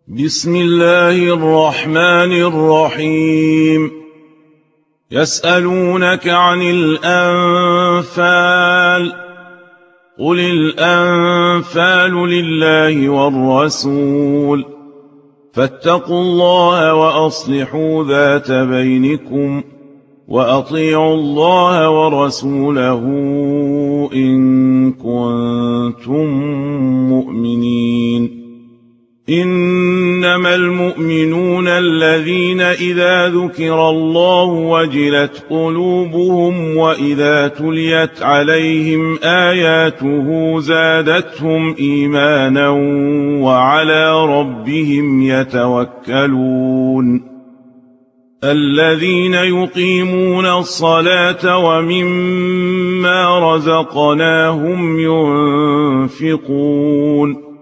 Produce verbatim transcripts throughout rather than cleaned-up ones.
بسم الله الرحمن الرحيم. يسألونك عن الأنفال، قل الأنفال لله والرسول، فاتقوا الله وأصلحوا ذات بينكم، وأطيعوا الله ورسوله إن كنتم مؤمنين. إنما المؤمنون الذين إذا ذكر الله وجلت قلوبهم وإذا تليت عليهم آياته زادتهم إيمانا وعلى ربهم يتوكلون. الذين يقيمون الصلاة ومما رزقناهم ينفقون،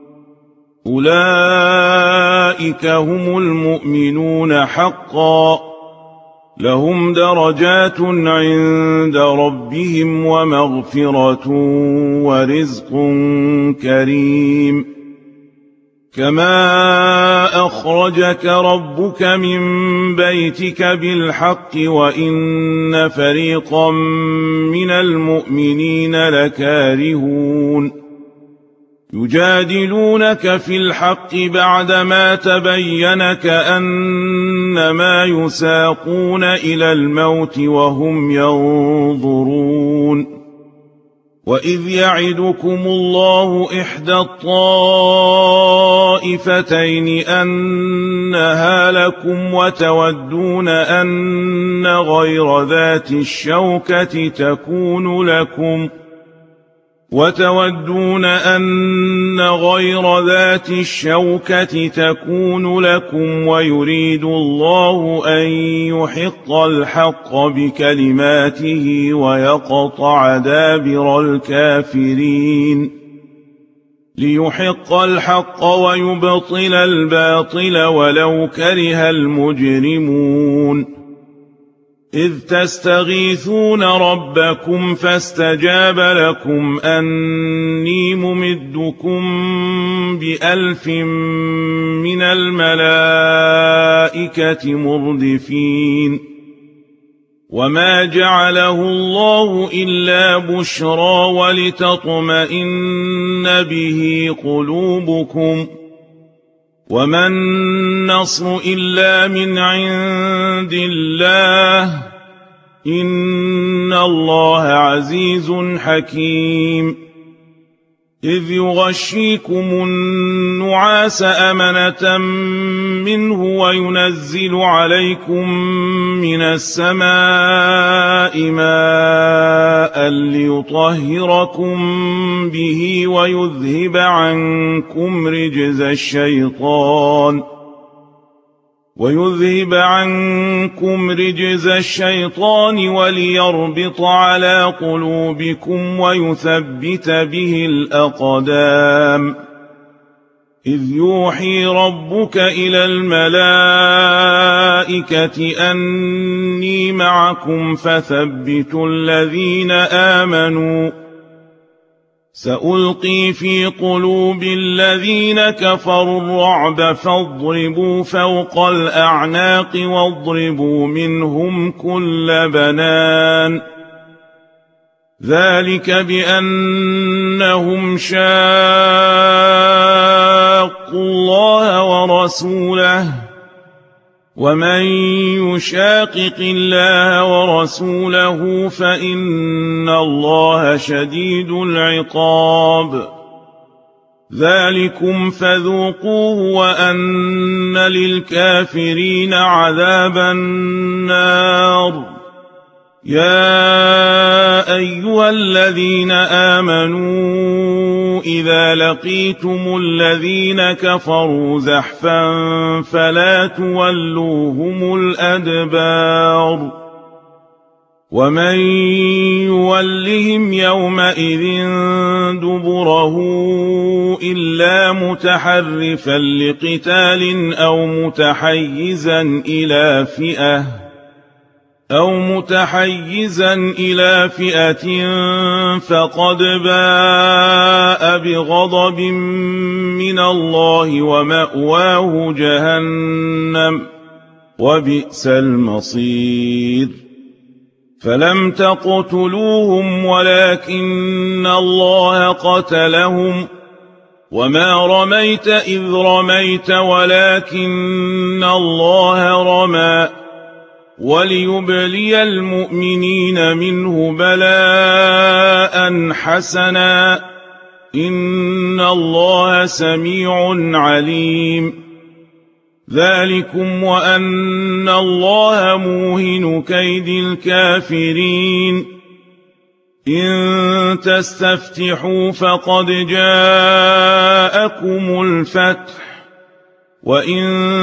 أولئك هم المؤمنون حقا، لهم درجات عند ربهم ومغفرة ورزق كريم. كما أخرجك ربك من بيتك بالحق وإن فريقا من المؤمنين لكارهون. يجادلونك في الحق بعدما تبين كأنما يساقون إلى الموت وهم ينظرون. وإذ يعدكم الله إحدى الطائفتين أنها لكم وتودون أن غير ذات الشوكة تكون لكم وتودون أن غير ذات الشوكة تكون لكم ويريد الله أن يحق الحق بكلماته ويقطع دابر الكافرين، ليحق الحق ويبطل الباطل ولو كره المجرمون. إذ تستغيثون ربكم فاستجاب لكم أني ممدكم بألف من الملائكة مردفين. وما جعله الله إلا بشرى ولتطمئن به قلوبكم، وما النصر إلا من عند الله، إن الله عزيز حكيم. إذ يغشيكم النعاس أمنة منه وينزل عليكم من السماء ماء ليطهركم به ويذهب عنكم رجز الشيطان ويذهب عنكم رجز الشيطان وليربط على قلوبكم ويثبت به الأقدام. إذ يوحي ربك إلى الملائكة أني معكم فثبتوا الذين آمنوا، سألقي في قلوب الذين كفروا الرعب فاضربوا فوق الأعناق واضربوا منهم كل بنان. ذلك بأنهم شاقوا الله ورسوله، ومن يشاقق الله ورسوله فإن الله شديد العقاب. ذلكم فذوقوه وأن للكافرين عذاب النار. يا أيها الذين آمنوا إذا لقيتم الذين كفروا زحفا فلا تولوهم الأدبار. ومن يولهم يومئذ دبره إلا متحرفا لقتال أو متحيزا إلى فئة أو متحيزا إلى فئة فقد باء بغضب من الله ومأواه جهنم وبئس المصير فلم تقتلوهم ولكن الله قتلهم وما رميت إذ رميت ولكن الله رمى وليبلي المؤمنين منه بلاء حسنا إن الله سميع عليم ذلكم وأن الله موهن كيد الكافرين إن تستفتحوا فقد جاءكم الفتح وإن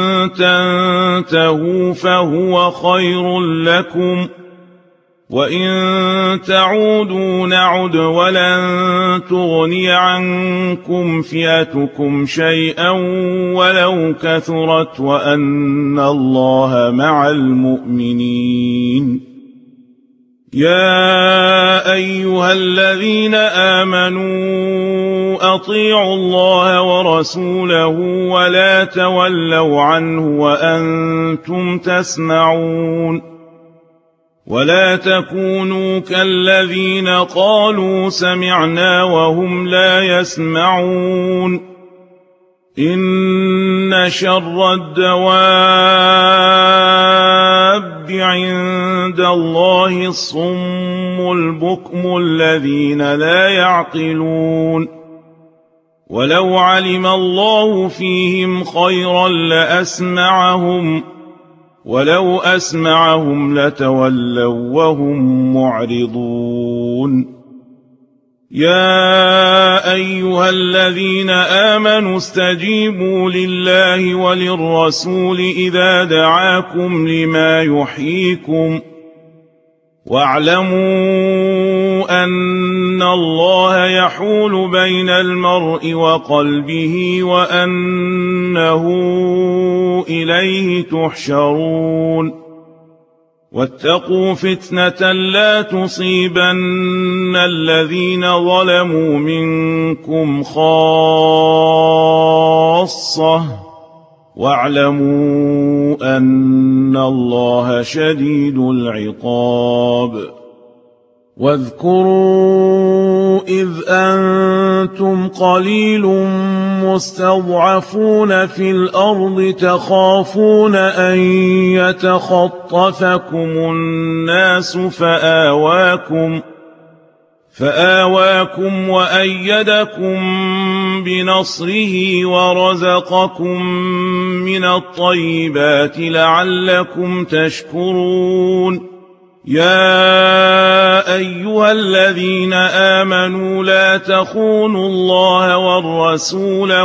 تنتهوا فهو خير لكم وإن تعودوا نعد ولن تغني عنكم فئتكم شيئا ولو كثرت وأن الله مع المؤمنين يا أيها الذين آمنوا أطيعوا الله ورسوله ولا تولوا عنه وأنتم تسمعون ولا تكونوا كالذين قالوا سمعنا وهم لا يسمعون إن شر الدواب عند الله الصم البكم الذين لا يعقلون ولو علم الله فيهم خيرا لأسمعهم ولو أسمعهم لتولوا وهم معرضون يا أيها الذين آمنوا استجيبوا لله وللرسول إذا دعاكم لما يحييكم واعلموا أن الله يحول بين المرء وقلبه وأنه إليه تحشرون واتقوا فتنة لا تصيبن الذين ظلموا منكم خاصة واعلموا أن الله شديد العقاب واذكروا إذ أنتم قليل مستضعفون في الأرض تخافون أن يتخطفكم الناس فآواكم فآواكم وأيدكم بنصره ورزقكم من الطيبات لعلكم تشكرون يا أيها الذين آمنوا لا تخونوا الله والرسول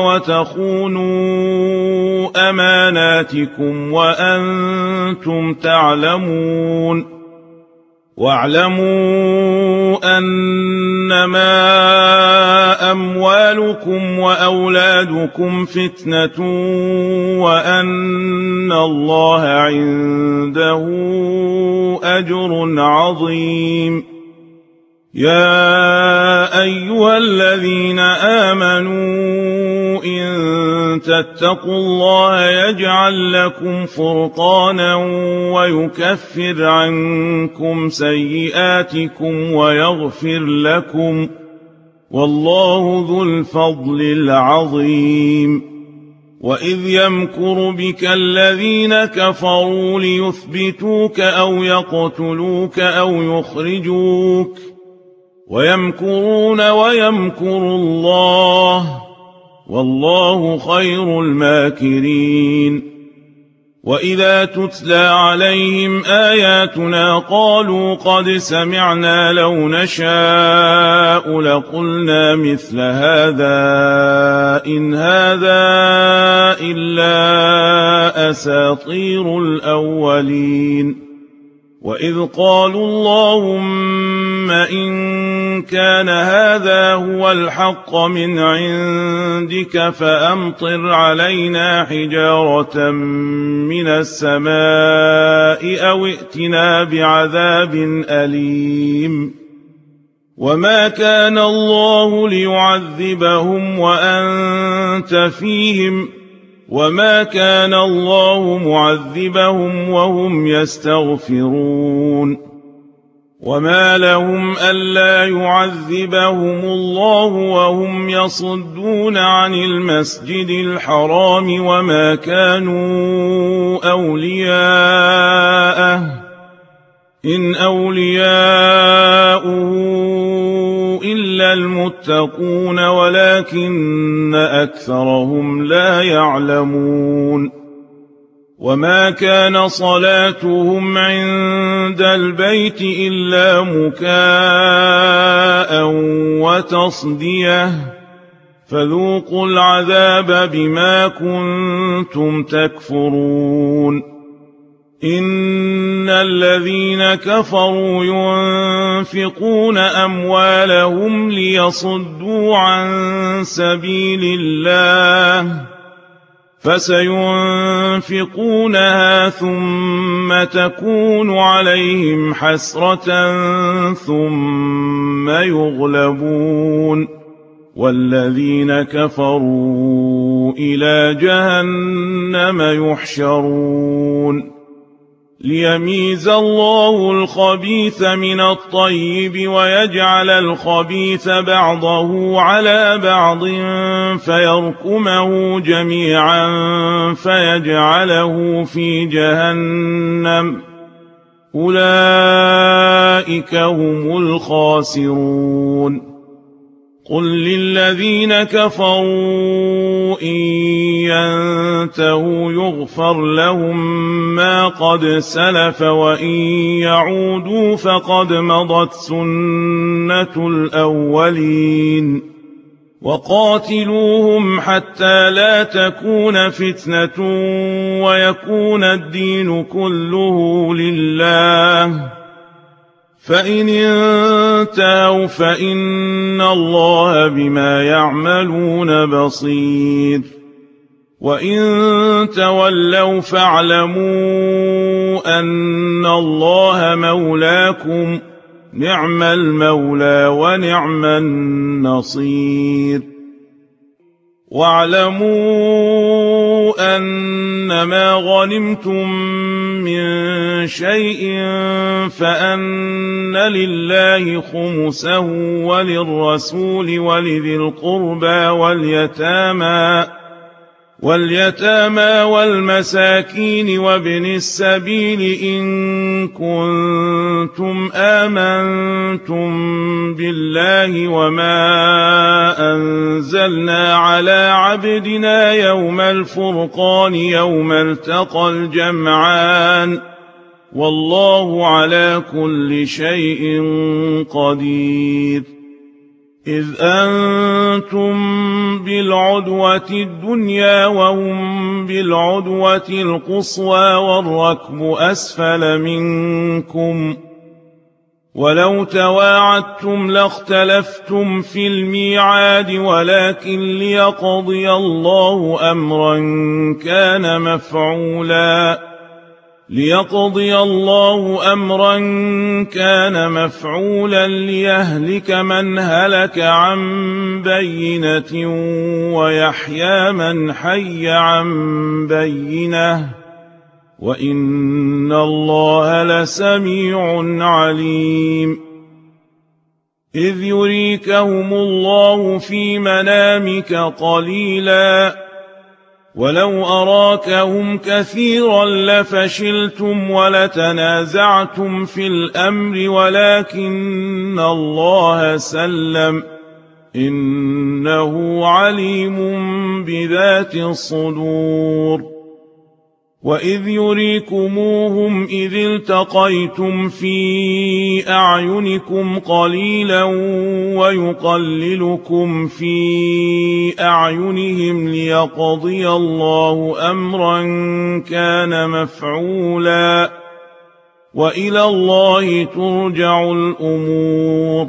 وتخونوا أماناتكم وأنتم تعلمون واعلموا أنما أموالكم وأولادكم فتنة وأن الله عنده أجر عظيم يا أيها الذين آمنوا إن تتقوا الله يجعل لكم فرقانا ويكفر عنكم سيئاتكم ويغفر لكم والله ذو الفضل العظيم وإذ يمكر بك الذين كفروا ليثبتوك أو يقتلوك أو يخرجوك ويمكرون ويمكر الله والله خير الماكرين وإذا تتلى عليهم آياتنا قالوا قد سمعنا لو نشاء لقلنا مثل هذا إن هذا إلا أساطير الأولين وإذ قالوا اللهم إن كان هذا هو الحق من عندك فأمطر علينا حجارة من السماء أو ائتنا بعذاب أليم وما كان الله ليعذبهم وأنت فيهم وما كان الله معذبهم وهم يستغفرون وما لهم ألا يعذبهم الله وهم يصدون عن المسجد الحرام وما كانوا أولياءه إن أولياؤه إلا المتقون ولكن أكثرهم لا يعلمون وما كان صلاتهم عند البيت إلا مكاء وتصدية فذوقوا العذاب بما كنتم تكفرون إن الذين كفروا ينفقون أموالهم ليصدوا عن سبيل الله فسينفقونها ثم تكون عليهم حسرة ثم يغلبون والذين كفروا إلى جهنم يحشرون ليميز الله الخبيث من الطيب ويجعل الخبيث بعضه على بعض فيركمه جميعا فيجعله في جهنم أولئك هم الخاسرون قل للذين كفروا إن ينتهوا يغفر لهم ما قد سلف وإن يعودوا فقد مضت سنة الأولين وقاتلوهم حتى لا تكون فتنة ويكون الدين كله لله فإن انتهوا فإن الله بما يعملون بصير وإن تولوا فاعلموا أن الله مولاكم نعم المولى ونعم النصير واعلموا أنما غنمتم من شيء فأن لله خمسه وللرسول ولذي القربى واليتامى واليتامى والمساكين وابن السبيل إن كنتم آمنتم بالله وما أنزلنا على عبدنا يوم الفرقان يوم التقى الجمعان والله على كل شيء قدير إذ أنتم بالعدوة الدنيا وهم بالعدوة القصوى والركب أسفل منكم ولو تواعدتم لاختلفتم في الميعاد ولكن ليقضي الله أمرا كان مفعولا ليقضي الله أمرا كان مفعولا ليهلك من هلك عن بينة ويحيى من حي عن بينة وإن الله لسميع عليم إذ يريكهم الله في منامك قليلا ولو أراكهم كثيرا لفشلتم ولتنازعتم في الأمر ولكن الله سلم إنه عليم بذات الصدور وإذ يريكموهم إذ التقيتم في أعينكم قليلا ويقللكم في أعينهم ليقضي الله أمرا كان مفعولا وإلى الله ترجع الأمور.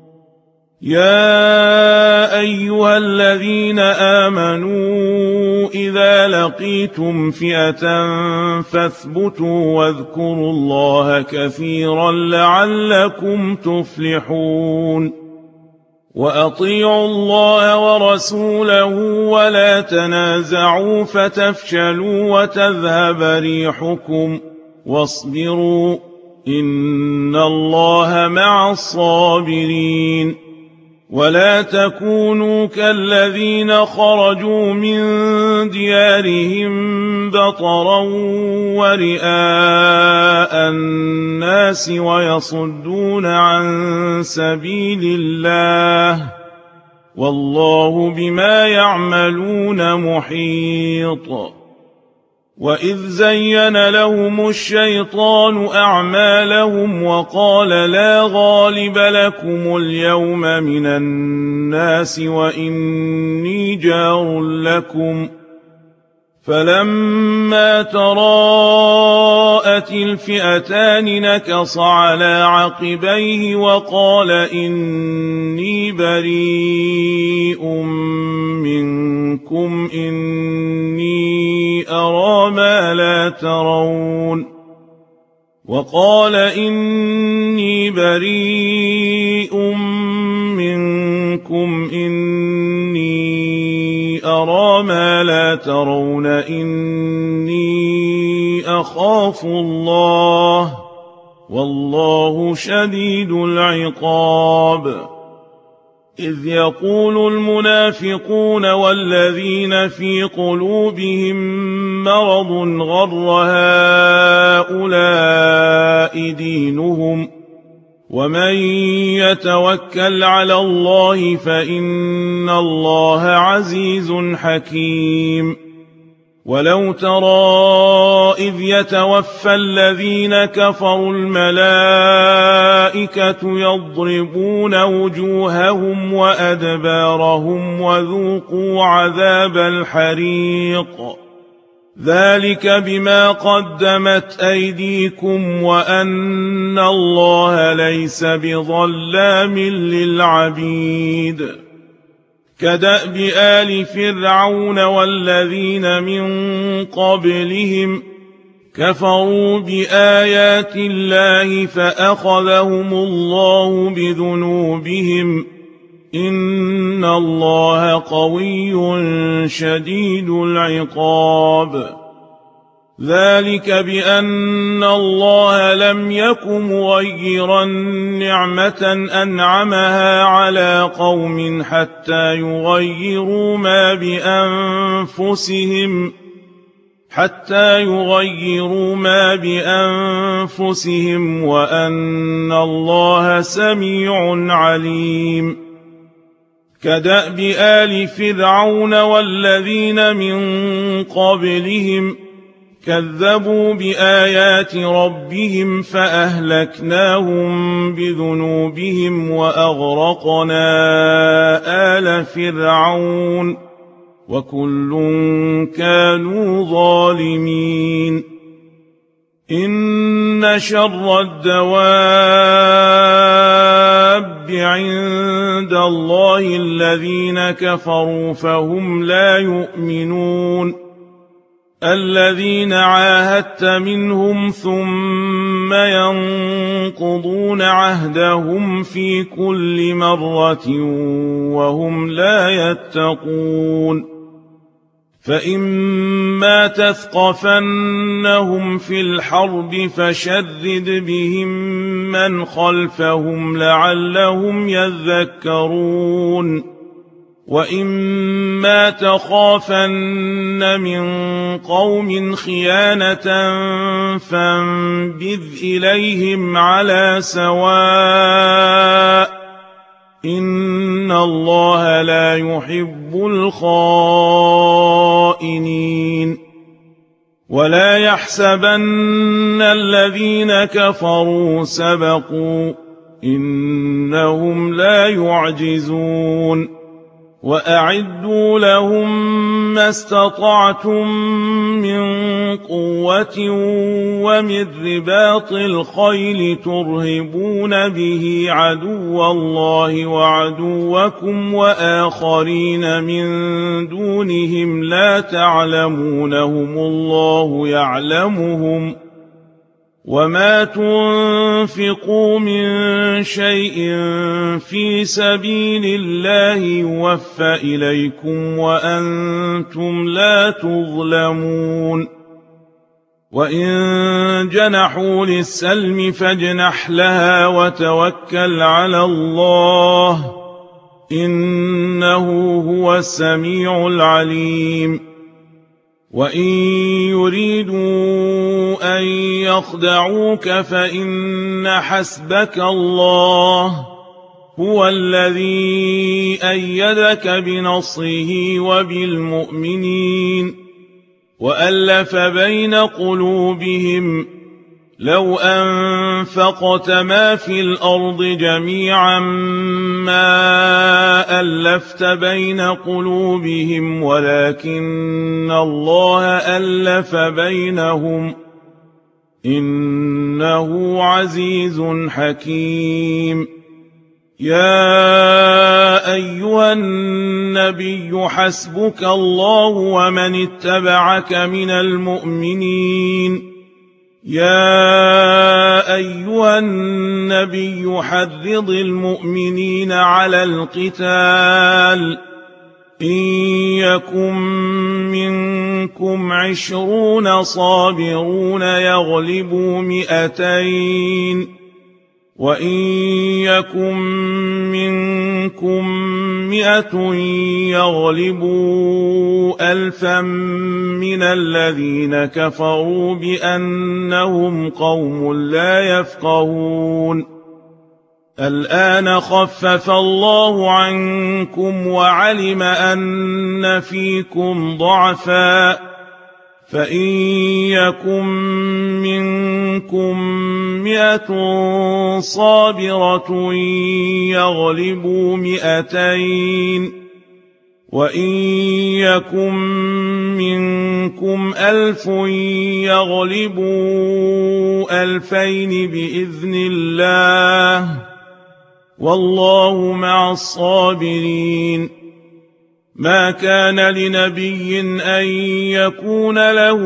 يا أيها الذين آمنوا إذا لقيتم فئة فاثبتوا واذكروا الله كثيرا لعلكم تفلحون. وأطيعوا الله ورسوله ولا تنازعوا فتفشلوا وتذهب ريحكم واصبروا إن الله مع الصابرين. ولا تكونوا كالذين خرجوا من ديارهم بطرا ورئاء الناس ويصدون عن سبيل الله والله بما يعملون محيط. وإذ زين لهم الشيطان أعمالهم وقال لا غالب لكم اليوم من الناس وإني جار لكم فلما تراءت الفئتان نكص على عقبيه وقال إني بريء منكم إني أرى ما لا ترون وقال إني بريء منكم إني أرى ما لا ترون إني أخاف الله والله شديد العقاب. إذ يقول المنافقون والذين في قلوبهم مرض غر هؤلاء دينهم ومن يتوكل على الله فإن الله عزيز حكيم. ولو ترى إذ يتوفى الذين كفروا الملائكة يضربون وجوههم وأدبارهم وذوقوا عذاب الحريق ذلك بما قدمت أيديكم وأن الله ليس بظلام للعبيد. كدأب آل فرعون والذين من قبلهم كفروا بآيات الله فأخذهم الله بذنوبهم إن الله قوي شديد العقاب. ذلك بأن الله لم يك مغيرا نعمة أنعمها على قوم حتى يغيروا ما بأنفسهم حتى يغيروا ما بأنفسهم وأن الله سميع عليم. كدأب آل فرعون والذين من قبلهم كذبوا بآيات ربهم فأهلكناهم بذنوبهم وأغرقنا آل فرعون وكل كانوا ظالمين. إن شر الدواب عند الله الذين كفروا فهم لا يؤمنون. الذين عاهدت منهم ثم ينقضون عهدهم في كل مرة وهم لا يتقون. فإما تثقفنهم في الحرب فشرد بهم من خلفهم لعلهم يذكرون. وإما تخافن من قوم خيانة فانبذ إليهم على سواء إن الله لا يحب الخائنين. ولا يحسبن الذين كفروا سبقوا إنهم لا يعجزون. وأعدوا لهم ما استطعتم من قوة ومن رباط الخيل ترهبون به عدو الله وعدوكم وآخرين من دونهم لا تعلمونهم الله يعلمهم وما تنفقوا من شيء في سبيل الله يوفى إليكم وأنتم لا تظلمون وإن جنحوا للسلم فاجنح لها وتوكل على الله إنه هو السميع العليم وإن يريدوا أن يخدعوك فإن حسبك الله هو الذي أيدك بنصره وبالمؤمنين وألف بين قلوبهم لو أنفقت ما في الأرض جميعا ما ألفت بين قلوبهم ولكن الله ألف بينهم إنه عزيز حكيم يا أيها النبي حسبك الله ومن اتبعك من المؤمنين يا أيها النبي حرض المؤمنين على القتال إن يكن منكم عشرون صابرون يغلبوا مئتين وإن يكن منكم مئة يغلبوا ألفا من الذين كفروا بأنهم قوم لا يفقهون الآن خفف الله عنكم وعلم أن فيكم ضعفا فإن يكن منكم مئة صابرة يغلبوا مئتين وإن يكن منكم ألف يغلبوا ألفين بإذن الله والله مع الصابرين ما كان لنبي أن يكون له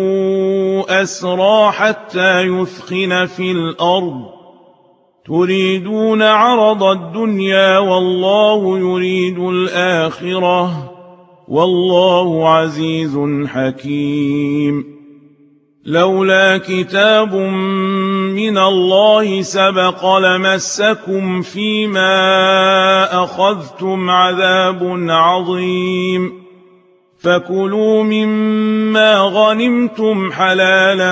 أسرى حتى يثخن في الأرض تريدون عرض الدنيا والله يريد الآخرة والله عزيز حكيم لولا كتاب من الله سبق لمسكم فيما أخذتم عذاب عظيم فكلوا مما غنمتم حلالا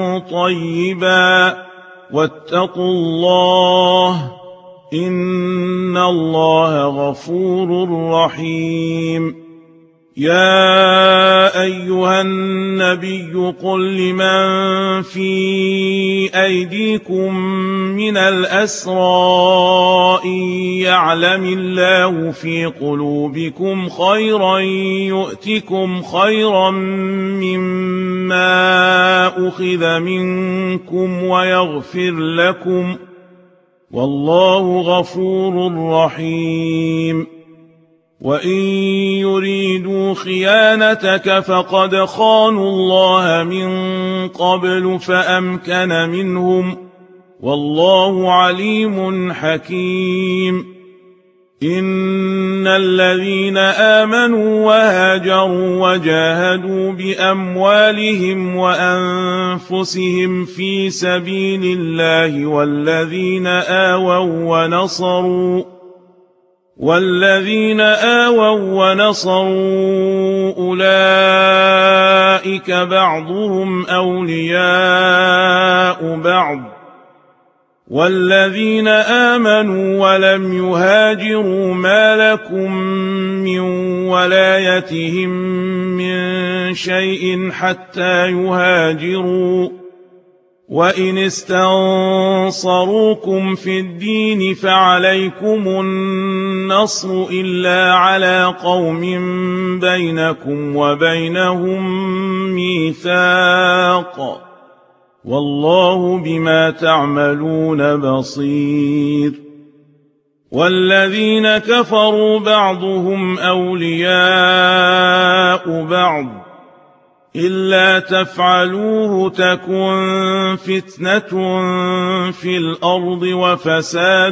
طيبا واتقوا الله إن الله غفور رحيم يا أيها النبي قل لمن في أيديكم من الأسرى إن يعلم الله في قلوبكم خيرا يؤتكم خيرا مما أخذ منكم ويغفر لكم والله غفور رحيم وإن يريدوا خيانتك فقد خانوا الله من قبل فأمكن منهم والله عليم حكيم إن الذين آمنوا وهاجروا وجاهدوا بأموالهم وأنفسهم في سبيل الله والذين آووا ونصروا والذين آووا ونصروا أولئك بعضهم أولياء بعض والذين آمنوا ولم يهاجروا ما لكم من ولايتهم من شيء حتى يهاجروا وإن استنصروكم في الدين فعليكم النصر إلا على قوم بينكم وبينهم ميثاق والله بما تعملون بصير والذين كفروا بعضهم أولياء بعض إلا تفعلوه تكن فتنة في الأرض وفساد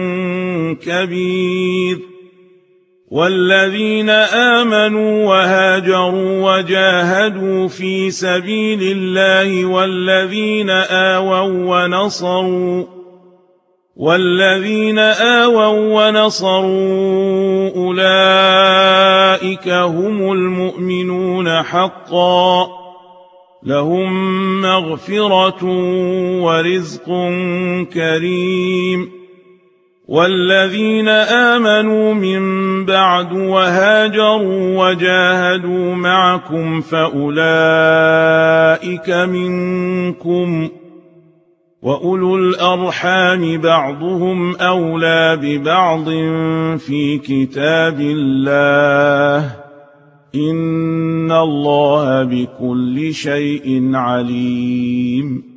كبير والذين آمنوا وهاجروا وجاهدوا في سبيل الله والذين آووا ونصروا والذين آووا ونصروا أولئك هم المؤمنون حقا لهم مغفرة ورزق كريم والذين آمنوا من بعد وهاجروا وجاهدوا معكم فأولئك منكم وأولو الأرحام بعضهم أولى ببعض في كتاب الله إن الله بكل شيء عليم